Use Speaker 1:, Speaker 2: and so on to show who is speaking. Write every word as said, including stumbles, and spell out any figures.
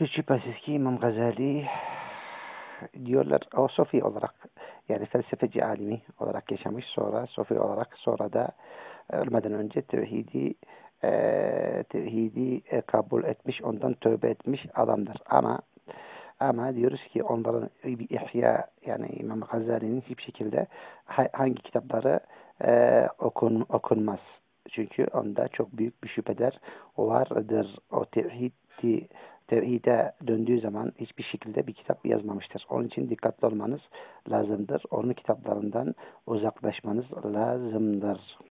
Speaker 1: Hiç şüphesiz ki İmam Gazali diyorlar o Sofi olarak, yani felsefeci alimi olarak yaşamış, sonra Sofi olarak, sonra da ölmeden önce tevhidi e, tevhidi e, kabul etmiş, ondan tövbe etmiş adamdır. Ama ama diyoruz ki onların bir ihya, yani İmam Gazali'nin hiçbir şekilde ha- hangi kitapları e, okun, okunmaz. Çünkü onda çok büyük bir şüpheler vardır. O tevhidi tevhide döndüğü zaman hiçbir şekilde bir kitap yazmamıştır. Onun için dikkatli olmanız lazımdır. Onun kitaplarından uzaklaşmanız lazımdır.